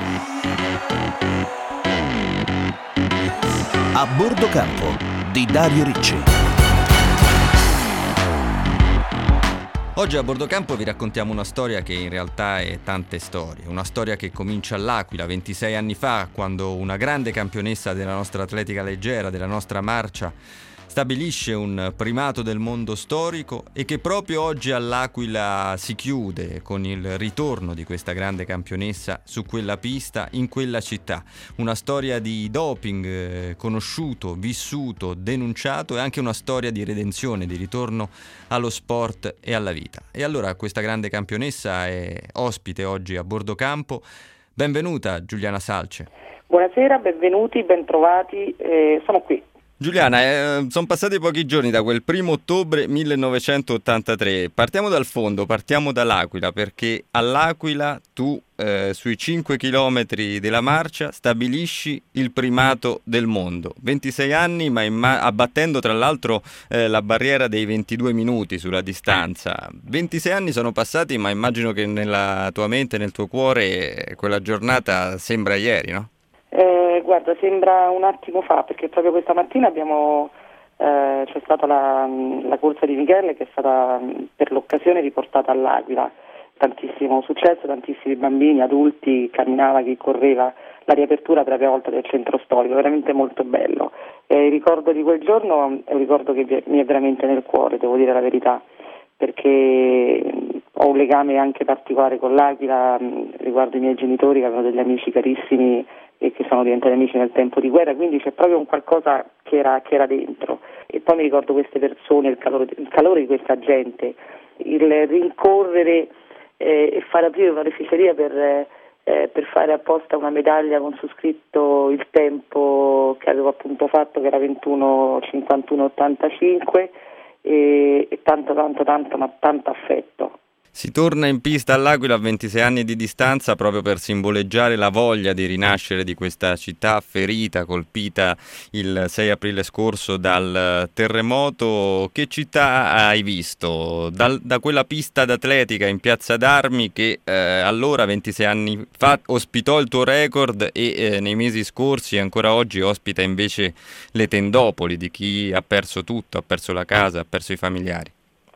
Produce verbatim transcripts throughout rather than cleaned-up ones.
A bordo campo di Dario Ricci. Oggi a bordo campo vi raccontiamo una storia che in realtà è tante storie. Una storia che comincia all'Aquila ventisei anni fa, quando una grande campionessa della nostra atletica leggera, della nostra marcia, stabilisce un primato del mondo storico e che proprio oggi all'Aquila si chiude con il ritorno di questa grande campionessa su quella pista, in quella città. Una storia di doping eh, conosciuto, vissuto, denunciato e anche una storia di redenzione, di ritorno allo sport e alla vita. E allora questa grande campionessa è ospite oggi a bordo campo. Benvenuta Giuliana Salce. Buonasera, benvenuti, bentrovati, eh, sono qui. Giuliana, eh, sono passati pochi giorni da quel primo ottobre millenovecentottantatré. Partiamo dal fondo, partiamo dall'Aquila, perché all'Aquila tu eh, sui cinque chilometri della marcia stabilisci il primato del mondo. ventisei anni, ma imma- abbattendo tra l'altro eh, la barriera dei ventidue minuti sulla distanza. ventisei anni sono passati, ma immagino che nella tua mente, nel tuo cuore, quella giornata sembra ieri, no? Eh, guarda, sembra un attimo fa, perché proprio questa mattina abbiamo eh, c'è stata la, la corsa di Michele, che è stata per l'occasione riportata all'Aquila. Tantissimo successo, tantissimi bambini, adulti, camminava, chi correva, la riapertura per la prima volta del centro storico, veramente molto bello. Eh, il ricordo di quel giorno è un ricordo che mi è veramente nel cuore, devo dire la verità, perché ho un legame anche particolare con l'Aquila riguardo i miei genitori, che avevano degli amici carissimi e che sono diventati amici nel tempo di guerra, quindi c'è proprio un qualcosa che era, che era dentro. E poi mi ricordo queste persone, il calore, il calore di questa gente, il rincorrere eh, e fare aprire un'oreficeria per, eh, per fare apposta una medaglia con su scritto il tempo che avevo appunto fatto, che era ventuno cinquantuno ottantacinque, e, e tanto tanto tanto ma tanto affetto. Si torna in pista all'Aquila a ventisei anni di distanza proprio per simboleggiare la voglia di rinascere di questa città ferita, colpita il sei aprile scorso dal terremoto. Che città hai visto? Dal, da quella pista d'atletica in Piazza d'Armi che eh, allora, ventisei anni fa, ospitò il tuo record e eh, nei mesi scorsi e ancora oggi ospita invece le tendopoli di chi ha perso tutto, ha perso la casa, ha perso i familiari.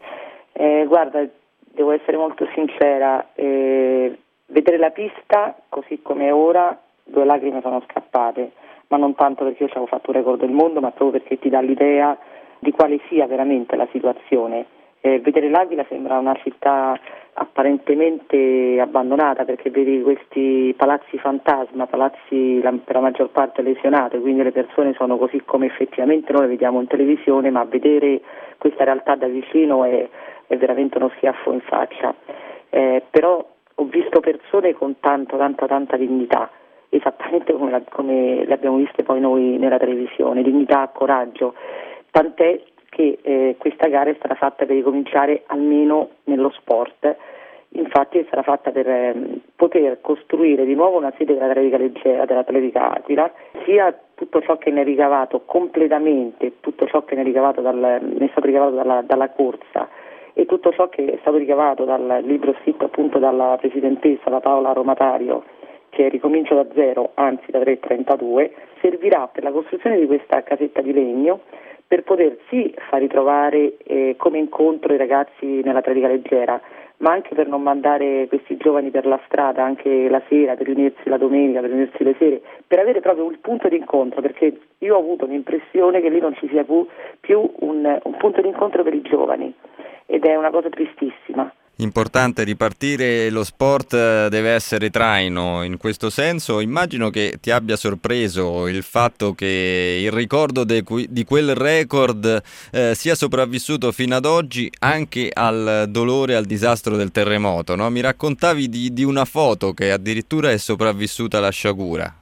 Eh, guarda, devo essere molto sincera, eh, vedere la pista così come è ora, due lacrime sono scappate, ma non tanto perché io ci avevo fatto un record del mondo, ma proprio perché ti dà l'idea di quale sia veramente la situazione. Eh, vedere l'Aquila sembra una città apparentemente abbandonata, perché vedi questi palazzi fantasma, palazzi la, per la maggior parte lesionati, quindi le persone sono così come effettivamente noi le vediamo in televisione, ma vedere questa realtà da vicino è è veramente uno schiaffo in faccia, eh, però ho visto persone con tanto, tanta, tanta dignità, esattamente come, la, come le abbiamo viste poi noi nella televisione, dignità, coraggio, tant'è che eh, questa gara è stata fatta per ricominciare almeno nello sport. Infatti è stata fatta per eh, poter costruire di nuovo una sede dell'atletica leggera, dell'atletica Aquila, sia tutto ciò che ne è ricavato completamente, tutto ciò che ne è ricavato dal, ne è stato ricavato dalla, dalla corsa, e tutto ciò che è stato ricavato dal libro scritto appunto dalla presidentessa, la Paola Aromatario, che ricomincia da zero, anzi da tre virgola trentadue, servirà per la costruzione di questa casetta di legno per poter sì far ritrovare eh, come incontro i ragazzi nell'atletica leggera, ma anche per non mandare questi giovani per la strada anche la sera, per riunirsi la domenica, per riunirsi le sere, per avere proprio un punto di incontro, perché io ho avuto l'impressione che lì non ci sia più, più un, un punto di incontro per i giovani, ed è una cosa tristissima. Importante ripartire, lo sport deve essere traino in questo senso. Immagino che ti abbia sorpreso il fatto che il ricordo de, di quel record eh, sia sopravvissuto fino ad oggi anche al dolore, al disastro del terremoto, no? Mi raccontavi di, di una foto che addirittura è sopravvissuta alla sciagura.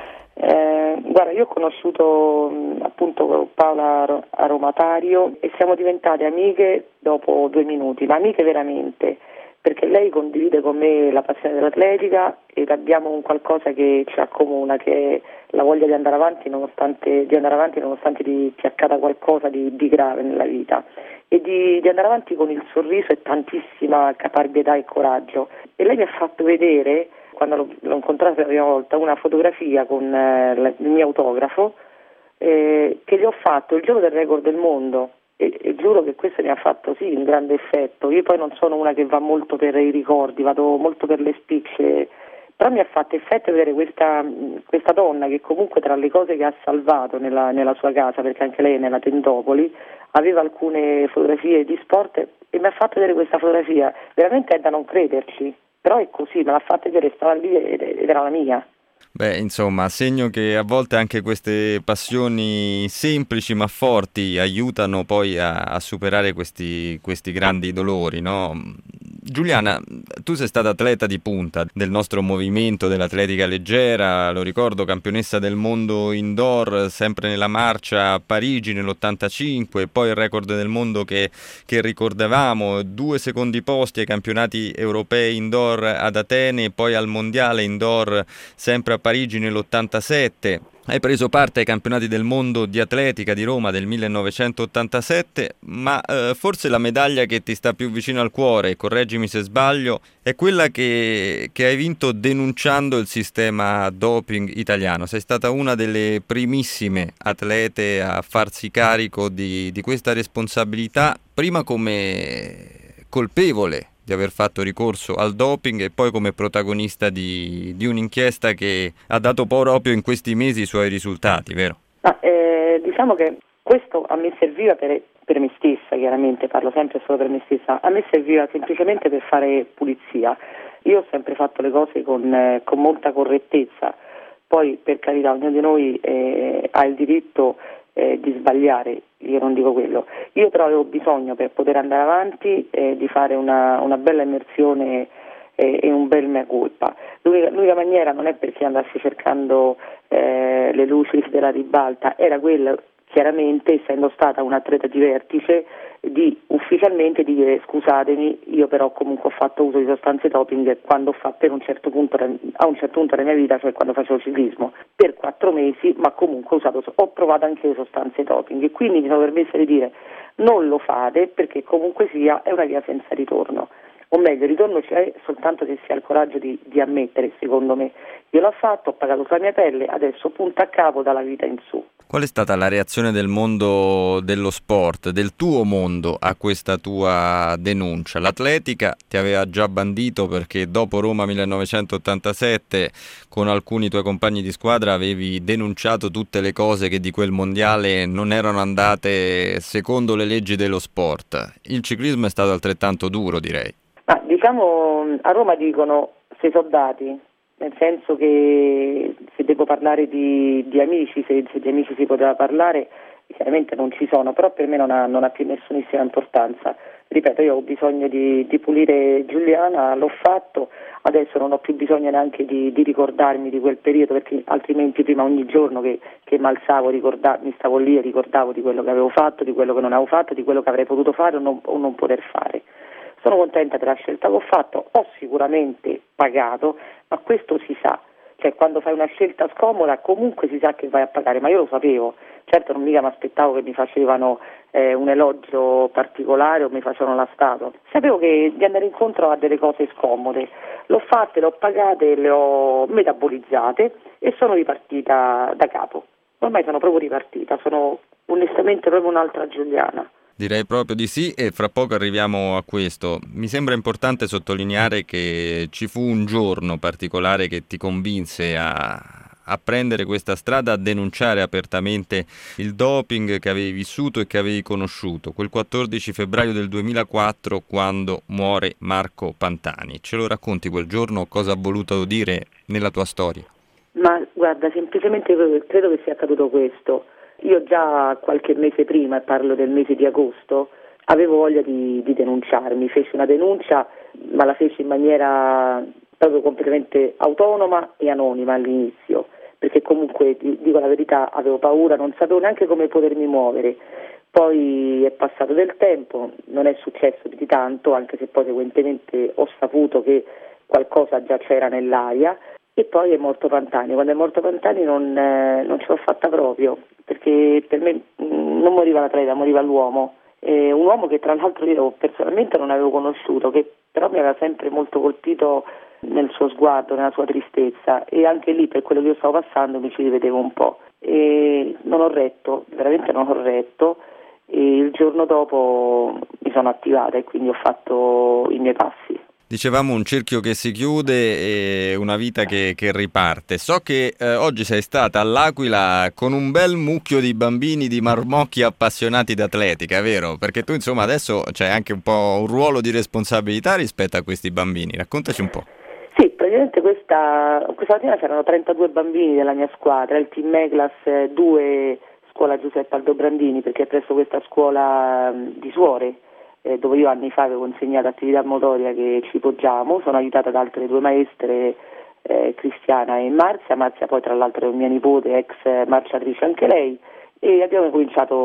Eh, guarda, io ho conosciuto mh, appunto Paola Aromatario e siamo diventate amiche dopo due minuti, ma amiche veramente, perché lei condivide con me la passione dell'atletica ed abbiamo un qualcosa che ci accomuna, che è la voglia di andare avanti nonostante di andare avanti nonostante ti, ti accada qualcosa di, di grave nella vita, e di, di andare avanti con il sorriso e tantissima caparbietà e coraggio. E lei mi ha fatto vedere quando l'ho, l'ho incontrato per la prima volta, una fotografia con eh, la- il mio autografo eh, che gli ho fatto il giorno del record del mondo e, e giuro che questo mi ha fatto sì un grande effetto. Io poi non sono una che va molto per i ricordi, vado molto per le spicce, però mi ha fatto effetto vedere questa, questa donna che comunque tra le cose che ha salvato nella, nella sua casa, perché anche lei è nella Tendopoli, aveva alcune fotografie di sport e mi ha fatto vedere questa fotografia, veramente è da non crederci, però è così, me l'ha fatta vedere, stava lì ed ed era la mia. Beh, insomma, segno che a volte anche queste passioni semplici ma forti aiutano poi a, a superare questi, questi grandi dolori, no? Giuliana, tu sei stata atleta di punta del nostro movimento dell'atletica leggera, lo ricordo, campionessa del mondo indoor, sempre nella marcia a Parigi nell'ottantacinque, poi il record del mondo che, che ricordavamo, due secondi posti ai campionati europei indoor ad Atene, poi al mondiale indoor sempre a Parigi nell'ottantasette. Hai preso parte ai campionati del mondo di atletica di Roma del millenovecentottantasette, ma eh, forse la medaglia che ti sta più vicino al cuore, correggimi se sbaglio, è quella che, che hai vinto denunciando il sistema doping italiano. Sei stata una delle primissime atlete a farsi carico di, di questa responsabilità, prima come colpevole di aver fatto ricorso al doping e poi come protagonista di, di un'inchiesta che ha dato proprio in questi mesi i suoi risultati, vero? Ma, eh, diciamo che questo a me serviva per, per me stessa, chiaramente parlo sempre solo per me stessa, a me serviva semplicemente per fare pulizia. Io ho sempre fatto le cose con, eh, con molta correttezza, poi per carità ognuno di noi eh, ha il diritto eh, di sbagliare, io non dico quello. Io però avevo bisogno per poter andare avanti eh, di fare una, una bella immersione eh, e un bel mea culpa. L'unica, l'unica maniera non è perché andassi cercando eh, le luci della ribalta, era quella chiaramente, essendo stata un'atleta di vertice, di ufficialmente dire scusatemi, io però comunque ho fatto uso di sostanze doping quando ho fatto per un certo punto, a un certo punto della mia vita, cioè quando facevo ciclismo, per quattro mesi, ma comunque ho usato, ho provato anche le sostanze doping e quindi mi sono permessa di dire non lo fate perché comunque sia è una via senza ritorno. O meglio, il ritorno c'è soltanto se si ha il coraggio di, di ammettere, secondo me. Io l'ho fatto, ho pagato sulla mia pelle, adesso punta a capo dalla vita in su. Qual è stata la reazione del mondo dello sport, del tuo mondo, a questa tua denuncia? L'atletica ti aveva già bandito perché dopo Roma millenovecentottantasette con alcuni tuoi compagni di squadra avevi denunciato tutte le cose che di quel mondiale non erano andate secondo le leggi dello sport. Il ciclismo è stato altrettanto duro, direi. Ma diciamo a Roma dicono sei soldati, nel senso che se devo parlare di, di amici, se, se di amici si poteva parlare, chiaramente non ci sono, però per me non ha, non ha più nessunissima importanza. Ripeto, io ho bisogno di, di pulire Giuliana, l'ho fatto, adesso non ho più bisogno neanche di, di ricordarmi di quel periodo, perché altrimenti prima ogni giorno che, che mi alzavo ricorda, mi stavo lì e ricordavo di quello che avevo fatto, di quello che non avevo fatto, di quello che avrei potuto fare o non, o non poter fare. Sono contenta della scelta che ho fatto, ho sicuramente pagato, ma questo si sa, cioè quando fai una scelta scomoda comunque si sa che vai a pagare, ma io lo sapevo, certo non mica mi aspettavo che mi facevano eh, un elogio particolare o mi facevano la statua, sapevo che di andare incontro a delle cose scomode, l'ho fatte, le ho pagate, le ho metabolizzate e sono ripartita da capo, ormai sono proprio ripartita, sono onestamente proprio un'altra Giuliana. Direi proprio di sì e fra poco arriviamo a questo. Mi sembra importante sottolineare che ci fu un giorno particolare che ti convinse a, a prendere questa strada, a denunciare apertamente il doping che avevi vissuto e che avevi conosciuto, quel quattordici febbraio del duemilaquattro quando muore Marco Pantani. Ce lo racconti quel giorno? Cosa ha voluto dire nella tua storia? Ma guarda, semplicemente credo che sia accaduto questo. Io già qualche mese prima, parlo del mese di agosto, avevo voglia di, di denunciarmi, feci una denuncia, ma la feci in maniera proprio completamente autonoma e anonima all'inizio, perché comunque, dico la verità, avevo paura, non sapevo neanche come potermi muovere. Poi è passato del tempo, non è successo di tanto, anche se poi seguentemente ho saputo che qualcosa già c'era nell'aria. E poi è morto Pantani, quando è morto Pantani non, eh, non ce l'ho fatta proprio, perché per me mh, non moriva l'atleta, moriva l'uomo, eh, un uomo che tra l'altro io personalmente non avevo conosciuto, che però mi aveva sempre molto colpito nel suo sguardo, nella sua tristezza, e anche lì per quello che io stavo passando mi ci rivedevo un po'. E non ho retto, veramente non ho retto, e il giorno dopo mi sono attivata e quindi ho fatto i miei passi. Dicevamo un cerchio che si chiude e una vita che, che riparte. So che eh, oggi sei stata all'Aquila con un bel mucchio di bambini, di marmocchi appassionati d'atletica, vero? Perché tu insomma adesso c'hai anche un po' un ruolo di responsabilità rispetto a questi bambini. Raccontaci un po'. Sì, praticamente questa, questa mattina c'erano trentadue bambini della mia squadra, il team Meglas due, scuola Giuseppe Aldobrandini, perché è presso questa scuola di suore, eh, dove io anni fa avevo insegnato attività motoria, che ci poggiamo. Sono aiutata da altre due maestre, eh, Cristiana e Marzia. Marzia poi tra l'altro è mia nipote, ex marciatrice anche lei, e abbiamo cominciato,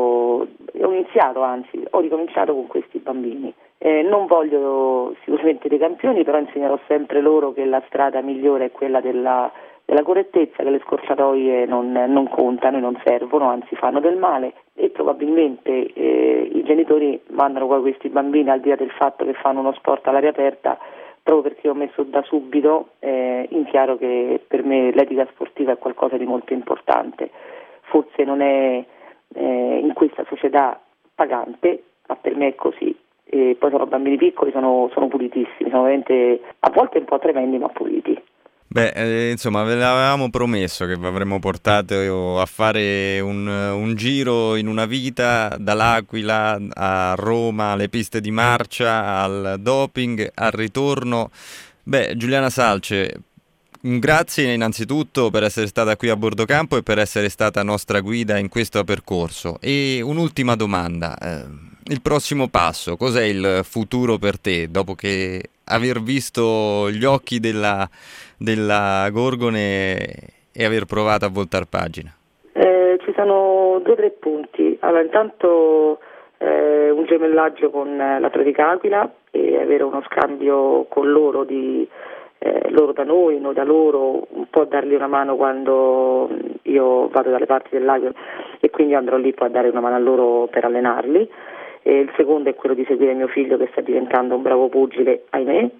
ho iniziato anzi, ho ricominciato con questi bambini. Eh, non voglio sicuramente dei campioni, però insegnerò sempre loro che la strada migliore è quella della, della correttezza, che le scorciatoie non, non contano e non servono, anzi fanno del male, e probabilmente eh, i genitori mandano poi questi bambini, al di là del fatto che fanno uno sport all'aria aperta, proprio perché ho messo da subito eh, in chiaro che per me l'etica sportiva è qualcosa di molto importante. Forse non è eh, in questa società pagante, ma per me è così. E poi sono bambini piccoli, sono, sono pulitissimi, sono veramente a volte un po' tremendi, ma puliti. Beh, eh, insomma, ve l'avevamo promesso che vi avremmo portato a fare un, un giro in una vita, dall'Aquila a Roma, alle piste di marcia, al doping, al ritorno. Beh, Giuliana Salce, un grazie innanzitutto per essere stata qui a Bordocampo e per essere stata nostra guida in questo percorso. E un'ultima domanda, eh, il prossimo passo, cos'è il futuro per te dopo che aver visto gli occhi della, della Gorgone e aver provato a voltar pagina? Eh, ci sono due o tre punti. Allora, intanto eh, un gemellaggio con l'Atletica Aquila e avere uno scambio con loro di Eh, loro da noi, noi da loro, un po' dargli una mano quando io vado dalle parti dell'Aquila, e quindi andrò lì poi a dare una mano a loro per allenarli. E il secondo è quello di seguire mio figlio, che sta diventando un bravo pugile, ahimè,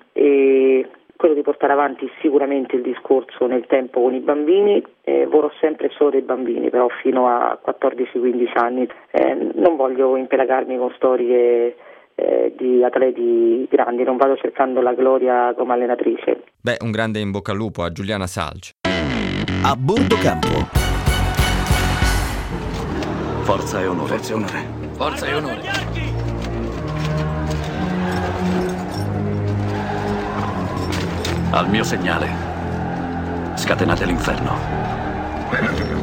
e quello di portare avanti sicuramente il discorso nel tempo con i bambini. Eh, vorrò sempre solo dei bambini, però fino a quattordici quindici anni. Eh, non voglio impelagarmi con storie Eh, di atleti grandi, non vado cercando la gloria come allenatrice. Beh, un grande in bocca al lupo a Giuliana Salce. A bordo campo. Forza e onore. Forza e onore. Forza e onore. Al mio segnale, scatenate l'inferno.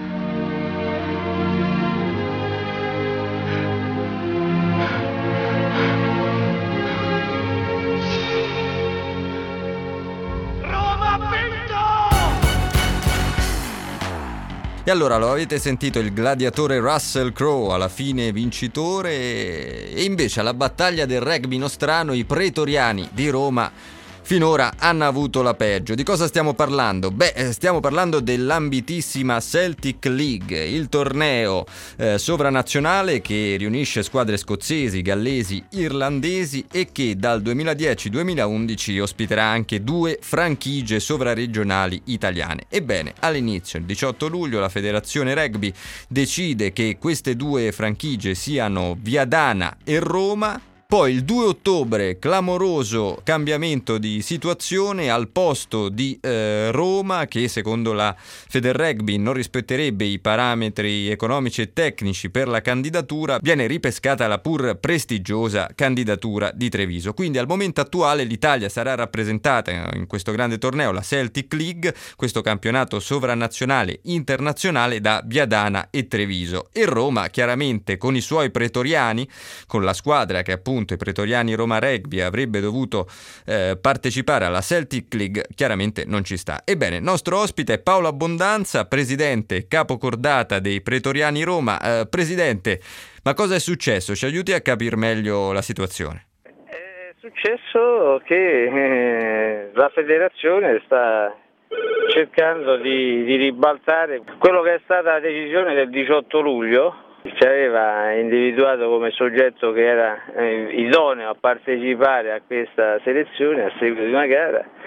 E allora lo avete sentito, il gladiatore Russell Crowe alla fine vincitore, e invece alla battaglia del rugby nostrano i pretoriani di Roma finora hanno avuto la peggio. Di cosa stiamo parlando? Beh, stiamo parlando dell'ambitissima Celtic League, il torneo eh, sovranazionale che riunisce squadre scozzesi, gallesi, irlandesi e che dal duemiladieci duemilaundici ospiterà anche due franchigie sovraregionali italiane. Ebbene, all'inizio, il diciotto luglio, la Federazione Rugby decide che queste due franchigie siano Viadana e Roma. Poi il due ottobre, clamoroso cambiamento di situazione, al posto di eh, Roma, che secondo la Federrugby non rispetterebbe i parametri economici e tecnici per la candidatura, viene ripescata la pur prestigiosa candidatura di Treviso. Quindi al momento attuale l'Italia sarà rappresentata in questo grande torneo, la Celtic League, questo campionato sovranazionale internazionale, da Viadana e Treviso. E Roma, chiaramente con i suoi pretoriani, con la squadra che appunto i pretoriani Roma Rugby avrebbe dovuto eh, partecipare alla Celtic League, chiaramente non ci sta. Ebbene, il nostro ospite è Paolo Abbondanza, presidente capocordata dei pretoriani Roma. Eh, presidente, ma cosa è successo? Ci aiuti a capire meglio la situazione. È successo che eh, la federazione sta cercando di, di ribaltare quello che è stata la decisione del diciotto luglio. Ci aveva individuato come soggetto che era eh, idoneo a partecipare a questa selezione a seguito di una gara,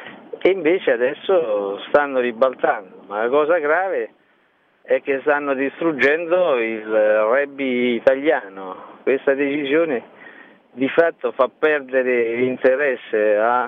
che invece adesso stanno ribaltando, ma la cosa grave è che stanno distruggendo il rugby italiano. Questa decisione di fatto fa perdere l'interesse a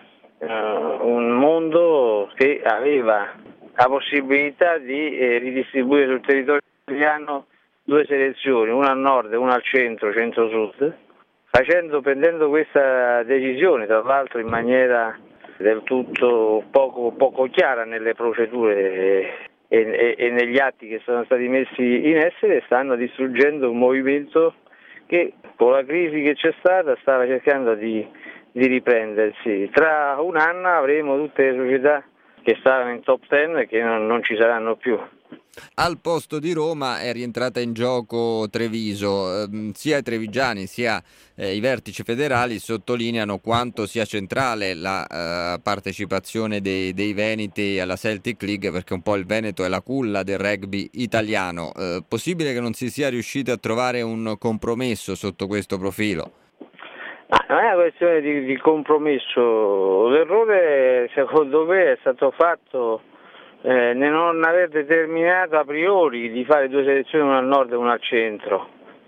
uh, un mondo che aveva la possibilità di eh, ridistribuire sul territorio italiano due selezioni, una al nord e una al centro, centro-sud, facendo, prendendo questa decisione, tra l'altro in maniera del tutto poco, poco chiara nelle procedure e, e, e negli atti che sono stati messi in essere, stanno distruggendo un movimento che con la crisi che c'è stata stava cercando di, di riprendersi. Tra un anno avremo tutte le società che stavano in top ten e che non, non ci saranno più. Al posto di Roma è rientrata in gioco Treviso. Eh, sia i trevigiani sia eh, i vertici federali sottolineano quanto sia centrale la eh, partecipazione dei, dei veneti alla Celtic League, perché un po' il Veneto è la culla del rugby italiano. Eh, possibile che non si sia riusciti a trovare un compromesso sotto questo profilo? Ma non è una questione di, di compromesso, l'errore secondo me è stato fatto eh, nel non aver determinato a priori di fare due selezioni, una al nord e una al centro.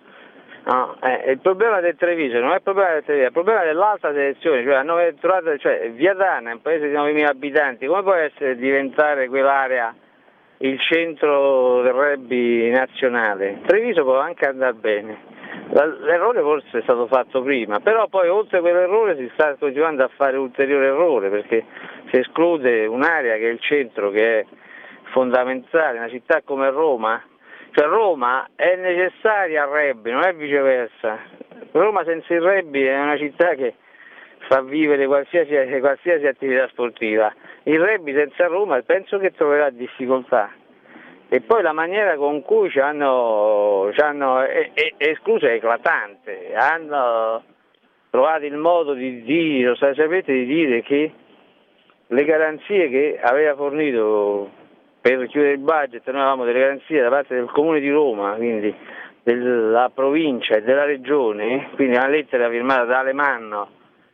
No, eh, il problema del Treviso non è il problema del Treviso, è il problema dell'altra selezione, cioè hanno trovato, cioè Viadana è un paese di novemila abitanti, come può essere diventare quell'area il centro del rugby nazionale? Treviso può anche andare bene. L'errore forse è stato fatto prima, però poi oltre a quell'errore si sta continuando a fare ulteriore errore, perché si esclude un'area che è il centro, che è fondamentale, una città come Roma, cioè Roma è necessaria al rugby, non è viceversa. Roma senza il rugby è una città che fa vivere qualsiasi, qualsiasi attività sportiva. Il rugby senza Roma penso che troverà difficoltà. E poi la maniera con cui ci hanno, ci hanno è, è, è escluso è eclatante, hanno trovato il modo di dire, sapete, di dire che le garanzie che aveva fornito per chiudere il budget, noi avevamo delle garanzie da parte del Comune di Roma, quindi della provincia e della regione, quindi una lettera firmata da Alemanno,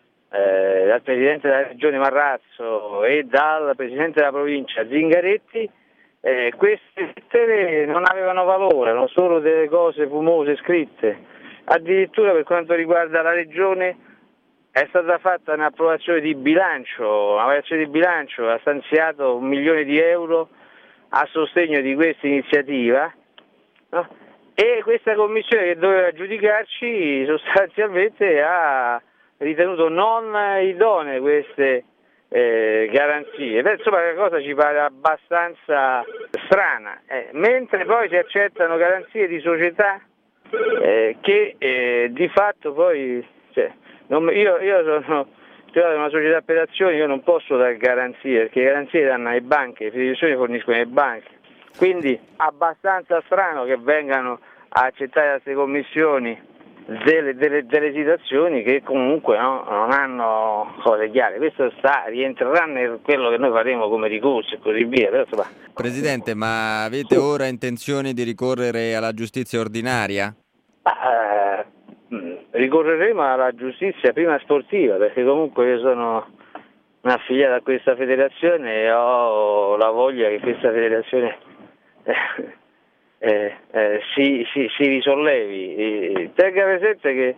eh, dal Presidente della Regione Marrazzo e dal Presidente della provincia Zingaretti. Eh, queste lettere non avevano valore, erano solo delle cose fumose scritte. Addirittura per quanto riguarda la regione è stata fatta un'approvazione di bilancio, un'approvazione di bilancio ha stanziato un milione di euro a sostegno di questa iniziativa, no? E questa commissione che doveva giudicarci sostanzialmente ha ritenuto non idonee queste Eh, garanzie. Beh, insomma, la cosa ci pare abbastanza strana, eh, mentre poi si accettano garanzie di società eh, che eh, di fatto poi cioè, non, io, io sono cioè, una società per azioni, io non posso dare garanzie, perché le garanzie danno alle banche, le federazioni forniscono alle banche, quindi abbastanza strano che vengano a accettare queste commissioni Delle, delle, delle situazioni che comunque no, non hanno cose chiare. Questo sta, rientrerà nel quello che noi faremo come ricorso e così via. Però, insomma... Presidente, ma avete ora intenzione di ricorrere alla giustizia ordinaria? Ah, eh, ricorreremo alla giustizia prima sportiva, perché comunque io sono affiliato a questa federazione e ho la voglia che questa federazione eh, Eh, eh, si, si, si risollevi. E tenga presente che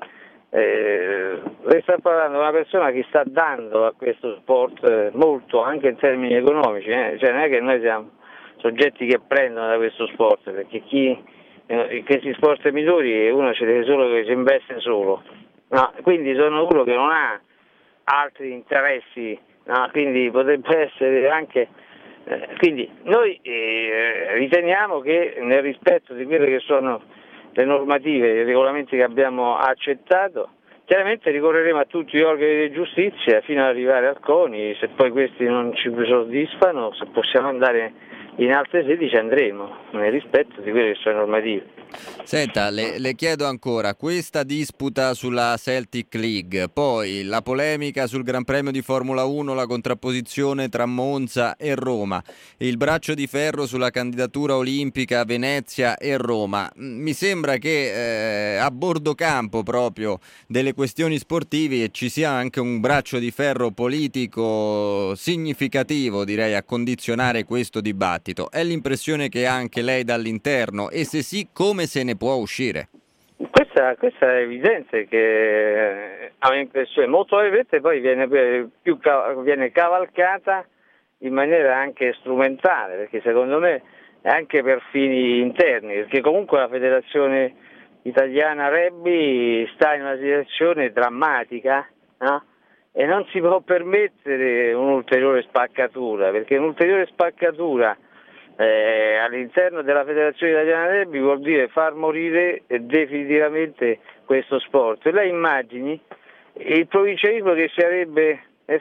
eh, lei sta parlando di una persona che sta dando a questo sport eh, molto anche in termini economici, eh? Cioè non è che noi siamo soggetti che prendono da questo sport, perché chi eh, questi sport minori uno ci deve solo che si investe solo, no? Quindi sono uno che non ha altri interessi, no? Quindi potrebbe essere anche Eh, quindi noi eh, riteniamo che nel rispetto di quelle che sono le normative e i regolamenti che abbiamo accettato, chiaramente ricorreremo a tutti gli organi di giustizia fino ad arrivare al CONI, se poi questi non ci soddisfano, se possiamo andare in altre sedi ci andremo, nel rispetto di quelle che sono normative. Senta, le, le chiedo ancora, questa disputa sulla Celtic League, poi la polemica sul Gran Premio di Formula uno, la contrapposizione tra Monza e Roma, il braccio di ferro sulla candidatura olimpica a Venezia e Roma. Mi sembra che eh, a bordo campo proprio delle questioni sportive ci sia anche un braccio di ferro politico significativo, direi, a condizionare questo dibattito. È l'impressione che ha anche lei dall'interno, e se sì, come se ne può uscire? Questa, questa è evidente che ha un'impressione, molto evidente, poi viene, più, viene cavalcata in maniera anche strumentale, perché secondo me è anche per fini interni, perché comunque la Federazione Italiana Rugby sta in una situazione drammatica, no? E non si può permettere un'ulteriore spaccatura, perché un'ulteriore spaccatura Eh, all'interno della Federazione Italiana Rugby vuol dire far morire definitivamente questo sport. E lei immagini il provincialismo che sarebbe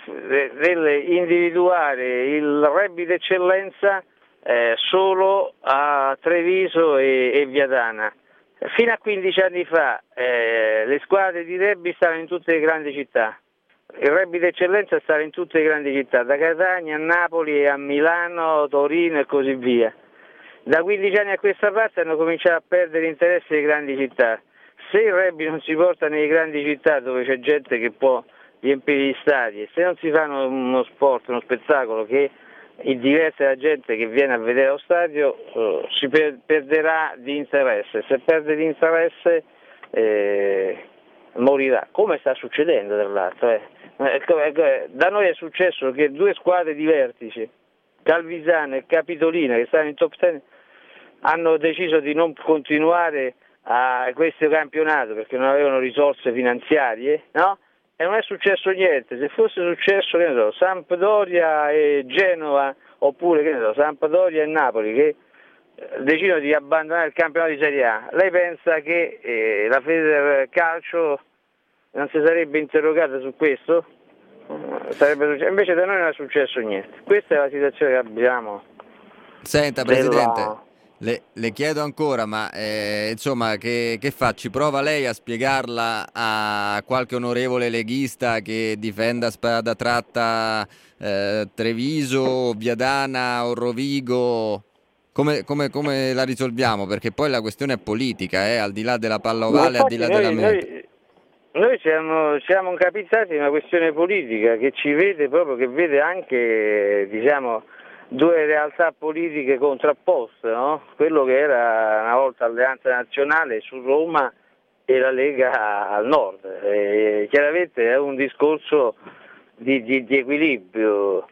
nell'individuare il rugby d'eccellenza eh, solo a Treviso e, e Viadana. Fino a quindici anni fa eh, le squadre di rugby stavano in tutte le grandi città. Il rugby d'eccellenza stava in tutte le grandi città, da Catania a Napoli, a Milano, Torino e così via. Da quindici anni a questa parte hanno cominciato a perdere interesse le grandi città. Se il rugby non si porta nelle grandi città dove c'è gente che può riempire gli stadi, e se non si fa uno sport, uno spettacolo che diverte la gente che viene a vedere lo stadio, eh, si per- perderà di interesse. Se perde di interesse eh, morirà, come sta succedendo dall'altro. Eh. Da noi è successo che due squadre di vertice, Calvisano e Capitolina, che stanno in top dieci, hanno deciso di non continuare a questo campionato perché non avevano risorse finanziarie, no? E non è successo niente. Se fosse successo, che ne so, Sampdoria e Genova, oppure che ne so, Sampdoria e Napoli, che decidono di abbandonare il campionato di Serie A, lei pensa che eh, la Federcalcio non si sarebbe interrogata su questo? Sarebbe successo. Invece da noi non è successo niente. Questa è la situazione che abbiamo. Senta, della... Presidente, le, le chiedo ancora, ma eh, insomma che, che fa? Ci prova lei a spiegarla a qualche onorevole leghista che difenda a spada tratta eh, Treviso, Viadana o Rovigo? Come, come, come la risolviamo? Perché poi la questione è politica, eh, al di là della palla ovale, al di là noi, della meta. Noi, noi siamo, siamo incapitati in una questione politica che ci vede proprio, che vede anche, diciamo, due realtà politiche contrapposte, no? Quello che era una volta Alleanza Nazionale su Roma e la Lega al nord. E chiaramente è un discorso di, di, di equilibrio.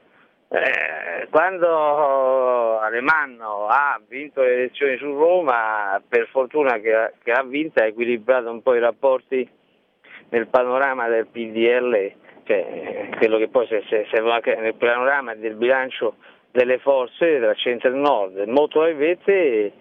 Eh, quando Alemanno ha vinto le elezioni su Roma, per fortuna che, che ha vinto, ha equilibrato un po' i rapporti nel panorama del P D L, cioè quello che poi se, se, se nel panorama del bilancio delle forze tra centro e nord. Molto probabilmente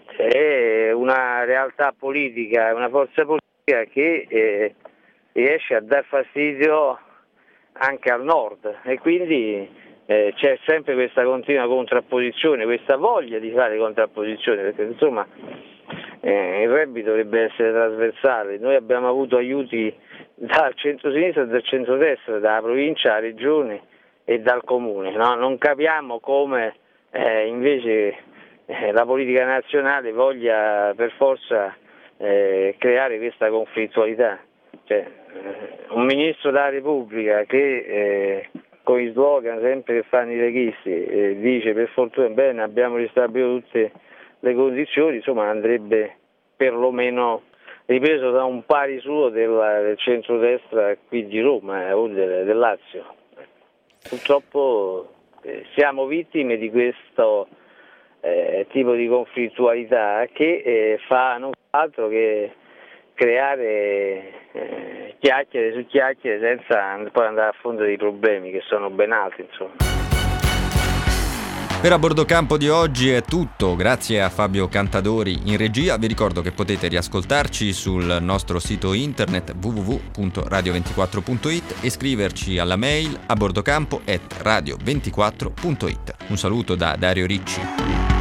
è una realtà politica, una forza politica che eh, riesce a dar fastidio anche al nord, e quindi eh, c'è sempre questa continua contrapposizione, questa voglia di fare contrapposizione, perché insomma eh, il rugby dovrebbe essere trasversale. Noi abbiamo avuto aiuti dal centro-sinistra e dal centro-destra, dalla provincia, alla regione e dal comune, no? Non capiamo come eh, invece eh, la politica nazionale voglia per forza eh, creare questa conflittualità. Cioè, eh, un ministro della Repubblica che eh, con i slogan sempre che fanno i leghisti eh, dice per fortuna bene abbiamo ristabilito tutte le condizioni, insomma andrebbe perlomeno ripreso da un pari suo della, del centrodestra qui di Roma eh, o del, del Lazio. Purtroppo eh, siamo vittime di questo eh, tipo di conflittualità che eh, fa non altro che creare eh, chiacchiere su chiacchiere senza poi andare a fondo dei problemi che sono ben altri, insomma. Per A Bordo Campo di oggi è tutto, grazie a Fabio Cantadori in regia. Vi ricordo che potete riascoltarci sul nostro sito internet w w w punto radio ventiquattro punto i t e scriverci alla mail a bordocampo chiocciola radio ventiquattro punto i t. Un saluto da Dario Ricci.